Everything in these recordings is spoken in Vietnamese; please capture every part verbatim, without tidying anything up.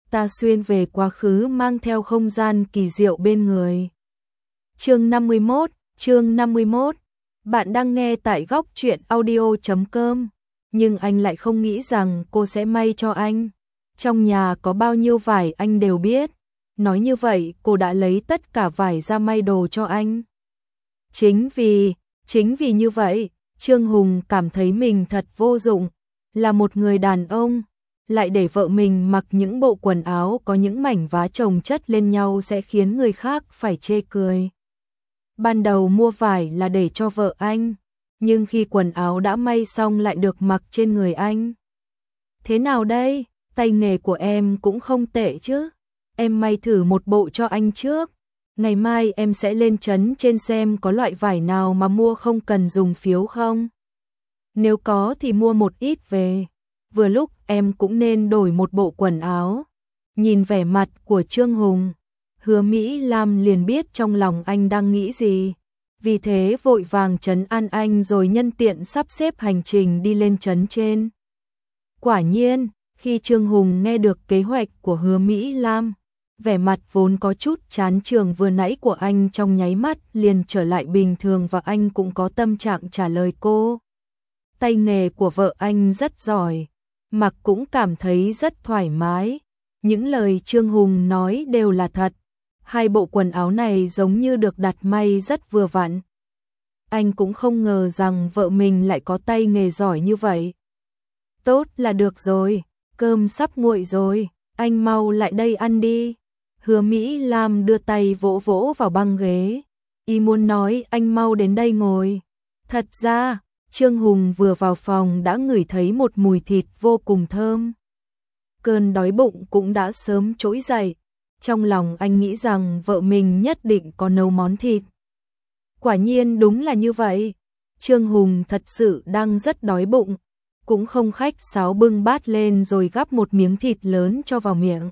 ta xuyên về quá khứ mang theo không gian kỳ diệu bên người. Chương năm mươi mốt, chương năm mươi mốt. Bạn đang nghe tại góc truyện audio chấm com, nhưng anh lại không nghĩ rằng cô sẽ may cho anh. Trong nhà có bao nhiêu vải anh đều biết. Nói như vậy, cô đã lấy tất cả vải ra may đồ cho anh. Chính vì, chính vì như vậy, Trương Hùng cảm thấy mình thật vô dụng, là một người đàn ông, lại để vợ mình mặc những bộ quần áo có những mảnh vá chồng chất lên nhau sẽ khiến người khác phải chê cười. Ban đầu mua vải là để cho vợ anh, nhưng khi quần áo đã may xong lại được mặc trên người anh. Thế nào đây, tay nghề của em cũng không tệ chứ, em may thử một bộ cho anh trước. Ngày mai em sẽ lên trấn trên xem có loại vải nào mà mua không cần dùng phiếu không. Nếu có thì mua một ít về. Vừa lúc em cũng nên đổi một bộ quần áo. Nhìn vẻ mặt của Trương Hùng, Hứa Mỹ Lam liền biết trong lòng anh đang nghĩ gì. Vì thế vội vàng trấn an anh rồi nhân tiện sắp xếp hành trình đi lên trấn trên. Quả nhiên, khi Trương Hùng nghe được kế hoạch của Hứa Mỹ Lam, vẻ mặt vốn có chút chán trường vừa nãy của anh trong nháy mắt liền trở lại bình thường và anh cũng có tâm trạng trả lời cô. Tay nghề của vợ anh rất giỏi, mặc cũng cảm thấy rất thoải mái. Những lời Trương Hùng nói đều là thật. Hai bộ quần áo này giống như được đặt may rất vừa vặn. Anh cũng không ngờ rằng vợ mình lại có tay nghề giỏi như vậy. Tốt là được rồi, cơm sắp nguội rồi, anh mau lại đây ăn đi. Hứa Mỹ Lam đưa tay vỗ vỗ vào băng ghế, y muốn nói anh mau đến đây ngồi. Thật ra, Trương Hùng vừa vào phòng đã ngửi thấy một mùi thịt vô cùng thơm. Cơn đói bụng cũng đã sớm trỗi dậy, trong lòng anh nghĩ rằng vợ mình nhất định có nấu món thịt. Quả nhiên đúng là như vậy, Trương Hùng thật sự đang rất đói bụng, cũng không khách sáo bưng bát lên rồi gắp một miếng thịt lớn cho vào miệng.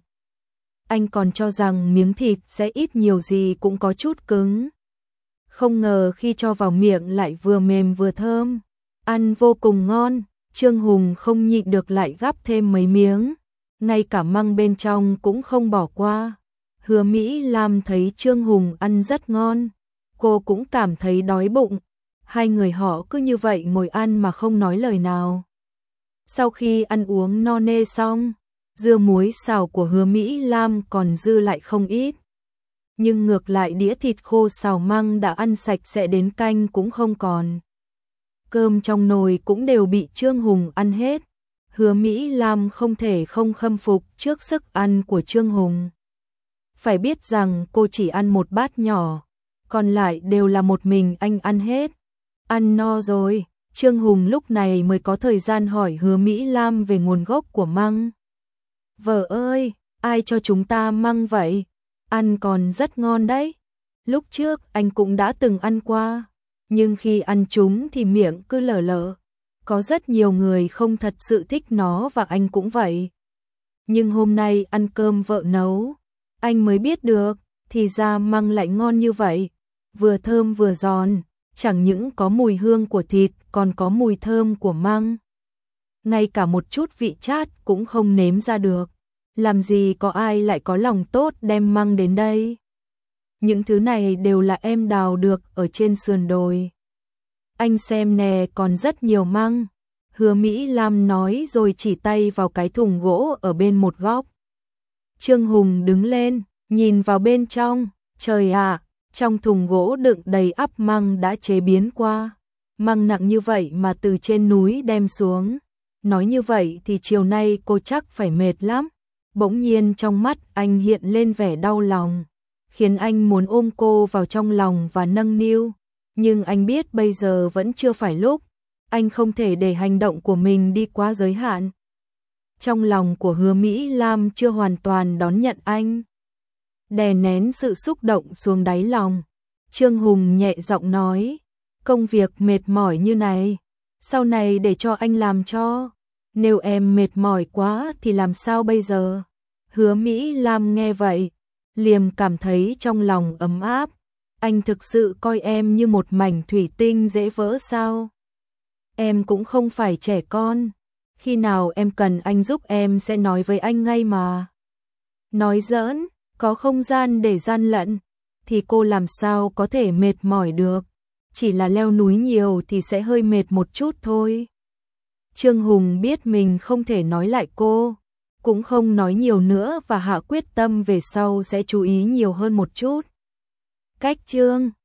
Anh còn cho rằng miếng thịt sẽ ít nhiều gì cũng có chút cứng. Không ngờ khi cho vào miệng lại vừa mềm vừa thơm, ăn vô cùng ngon. Trương Hùng không nhịn được lại gắp thêm mấy miếng, ngay cả măng bên trong cũng không bỏ qua. Hứa Mỹ Lam thấy Trương Hùng ăn rất ngon, cô cũng cảm thấy đói bụng. Hai người họ cứ như vậy ngồi ăn mà không nói lời nào. Sau khi ăn uống no nê xong, dưa muối xào của Hứa Mỹ Lam còn dư lại không ít. Nhưng ngược lại đĩa thịt khô xào măng đã ăn sạch sẽ đến canh cũng không còn. Cơm trong nồi cũng đều bị Trương Hùng ăn hết. Hứa Mỹ Lam không thể không khâm phục trước sức ăn của Trương Hùng. Phải biết rằng cô chỉ ăn một bát nhỏ, còn lại đều là một mình anh ăn hết. Ăn no rồi, Trương Hùng lúc này mới có thời gian hỏi Hứa Mỹ Lam về nguồn gốc của măng. Vợ ơi, ai cho chúng ta măng vậy? Ăn còn rất ngon đấy. Lúc trước anh cũng đã từng ăn qua, nhưng khi ăn chúng thì miệng cứ lở lợ. Có rất nhiều người không thật sự thích nó và anh cũng vậy. Nhưng hôm nay ăn cơm vợ nấu, anh mới biết được, thì ra măng lại ngon như vậy. Vừa thơm vừa giòn, chẳng những có mùi hương của thịt còn có mùi thơm của măng. Ngay cả một chút vị chát cũng không nếm ra được. Làm gì có ai lại có lòng tốt đem măng đến đây. Những thứ này đều là em đào được ở trên sườn đồi. Anh xem nè, còn rất nhiều măng. Hứa Mỹ Lam nói rồi chỉ tay vào cái thùng gỗ ở bên một góc. Trương Hùng đứng lên, nhìn vào bên trong. Trời ạ, trong thùng gỗ đựng đầy ắp măng đã chế biến qua. Măng nặng như vậy mà từ trên núi đem xuống. Nói như vậy thì chiều nay cô chắc phải mệt lắm. Bỗng nhiên trong mắt anh hiện lên vẻ đau lòng, khiến anh muốn ôm cô vào trong lòng và nâng niu. Nhưng anh biết bây giờ vẫn chưa phải lúc, anh không thể để hành động của mình đi quá giới hạn. Trong lòng của Hứa Mỹ Lam chưa hoàn toàn đón nhận anh, đè nén sự xúc động xuống đáy lòng. Trương Hùng nhẹ giọng nói, công việc mệt mỏi như này, sau này để cho anh làm cho. Nếu em mệt mỏi quá thì làm sao bây giờ? Hứa Mỹ Lam nghe vậy, liền cảm thấy trong lòng ấm áp. Anh thực sự coi em như một mảnh thủy tinh dễ vỡ sao? Em cũng không phải trẻ con. Khi nào em cần anh giúp em sẽ nói với anh ngay mà. Nói giỡn, có không gian để gian lận, thì cô làm sao có thể mệt mỏi được, chỉ là leo núi nhiều thì sẽ hơi mệt một chút thôi. Trương Hùng biết mình không thể nói lại cô, cũng không nói nhiều nữa và hạ quyết tâm về sau sẽ chú ý nhiều hơn một chút. Cách Trương